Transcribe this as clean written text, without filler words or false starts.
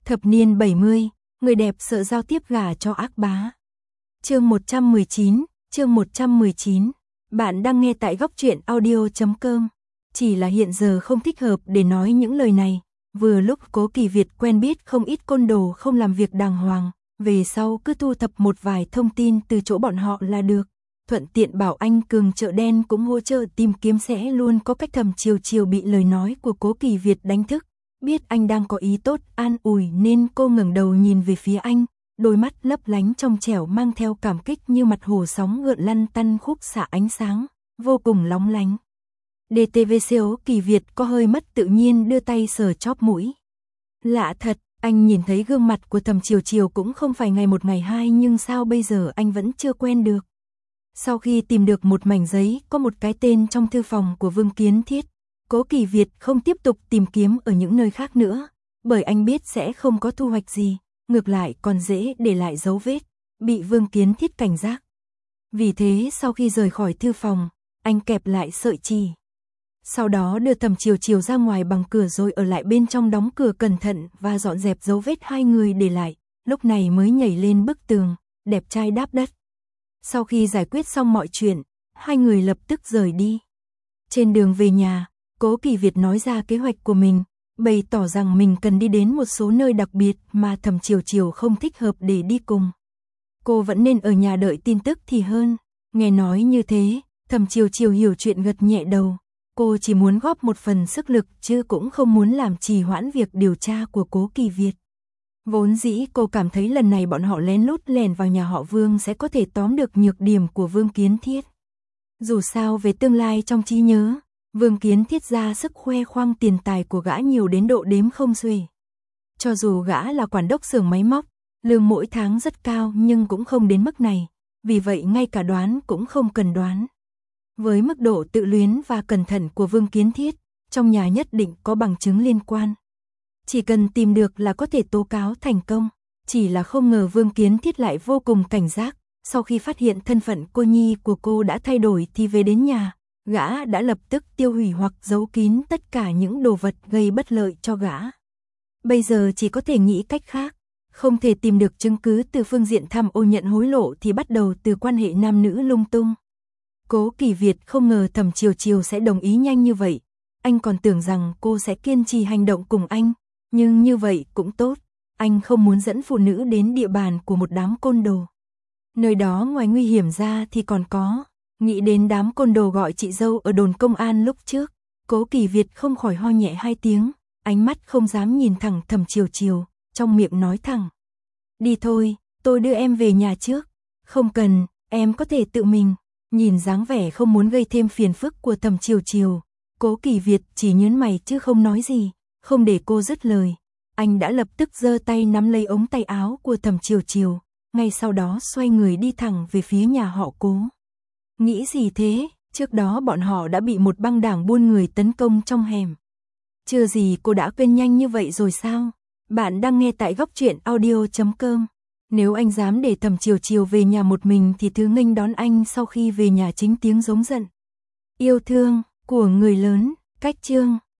Thập niên 70, người đẹp sợ giao tiếp gả cho ác bá. Chương 119. Bạn đang nghe tại góc truyện audio.com. Chỉ là hiện giờ không thích hợp để nói những lời này. Vừa lúc Cố Kỳ Việt quen biết không ít côn đồ không làm việc đàng hoàng, về sau cứ thu thập một vài thông tin từ chỗ bọn họ là được. Thuận tiện bảo anh Cường chợ đen cũng hỗ trợ tìm kiếm, sẽ luôn có cách Thẩm Chiều Chiều bị lời nói của Cố Kỳ Việt đánh thức. Biết anh đang có ý tốt an ủi nên cô ngẩng đầu nhìn về phía anh, đôi mắt lấp lánh trong trẻo mang theo cảm kích như mặt hồ sóng gợn lăn tăn khúc xạ ánh sáng, vô cùng lóng lánh. DTVCO Kỳ Việt có hơi mất tự nhiên đưa tay sờ chóp mũi. Lạ thật, anh nhìn thấy gương mặt của Thẩm Chiều Chiều cũng không phải ngày một ngày hai, nhưng sao bây giờ anh vẫn chưa quen được. Sau khi tìm được một mảnh giấy có một cái tên trong thư phòng của Vương Kiến Thiết, Cố Kỳ Việt không tiếp tục tìm kiếm ở những nơi khác nữa, bởi anh biết sẽ không có thu hoạch gì, ngược lại còn dễ để lại dấu vết, bị Vương Kiến Thiết cảnh giác. Vì thế sau khi rời khỏi thư phòng, anh kẹp lại sợi chỉ. Sau đó đưa Thẩm Chiều Chiều ra ngoài bằng cửa rồi ở lại bên trong đóng cửa cẩn thận và dọn dẹp dấu vết hai người để lại, lúc này mới nhảy lên bức tường, đẹp trai đáp đất. Sau khi giải quyết xong mọi chuyện, hai người lập tức rời đi. Trên đường về nhà, Cố Kỳ Việt nói ra kế hoạch của mình, bày tỏ rằng mình cần đi đến một số nơi đặc biệt mà Thẩm Chiều Chiều không thích hợp để đi cùng. Cô vẫn nên ở nhà đợi tin tức thì hơn. Nghe nói như thế, Thẩm Chiều Chiều hiểu chuyện gật nhẹ đầu. Cô chỉ muốn góp một phần sức lực chứ cũng không muốn làm trì hoãn việc điều tra của Cố Kỳ Việt. Vốn dĩ cô cảm thấy lần này bọn họ lén lút lèn vào nhà họ Vương sẽ có thể tóm được nhược điểm của Vương Kiến Thiết. Dù sao về tương lai trong trí nhớ, Vương Kiến Thiết ra sức khoe khoang tiền tài của gã nhiều đến độ đếm không xuể. Cho dù gã là quản đốc xưởng máy móc, lương mỗi tháng rất cao nhưng cũng không đến mức này, vì vậy ngay cả đoán cũng không cần đoán. Với mức độ tự luyến và cẩn thận của Vương Kiến Thiết, trong nhà nhất định có bằng chứng liên quan. Chỉ cần tìm được là có thể tố cáo thành công, chỉ là không ngờ Vương Kiến Thiết lại vô cùng cảnh giác, sau khi phát hiện thân phận cô nhi của cô đã thay đổi thì về đến nhà, gã đã lập tức tiêu hủy hoặc giấu kín tất cả những đồ vật gây bất lợi cho gã. Bây giờ chỉ có thể nghĩ cách khác, không thể tìm được chứng cứ từ phương diện tham ô nhận hối lộ thì bắt đầu từ quan hệ nam nữ lung tung. Cố Kỳ Việt không ngờ Thẩm Chiều Chiều sẽ đồng ý nhanh như vậy, anh còn tưởng rằng cô sẽ kiên trì hành động cùng anh, nhưng như vậy cũng tốt, anh không muốn dẫn phụ nữ đến địa bàn của một đám côn đồ. Nơi đó ngoài nguy hiểm ra thì còn có, nghĩ đến đám côn đồ gọi chị dâu ở đồn công an lúc trước, Cố Kỳ Việt không khỏi ho nhẹ hai tiếng, ánh mắt không dám nhìn thẳng Thẩm Chiều Chiều, trong miệng nói thẳng. Đi thôi, tôi đưa em về nhà trước. Không cần, em có thể tự mình. Nhìn dáng vẻ không muốn gây thêm phiền phức của Thẩm Chiều Chiều, Cố Kỳ Việt chỉ nhướng mày chứ không nói gì, không để cô dứt lời. Anh đã lập tức giơ tay nắm lấy ống tay áo của Thẩm Chiều Chiều, ngay sau đó xoay người đi thẳng về phía nhà họ Cố. Nghĩ gì thế, trước đó bọn họ đã bị một băng đảng buôn người tấn công trong hẻm. Chưa gì cô đã quên nhanh như vậy rồi sao? Bạn đang nghe tại góc truyện audio.com. Nếu anh dám để Thẩm Chiều Chiều về nhà một mình thì thứ nghênh đón anh sau khi về nhà chính tiếng giống giận. Yêu thương của người lớn, cách chương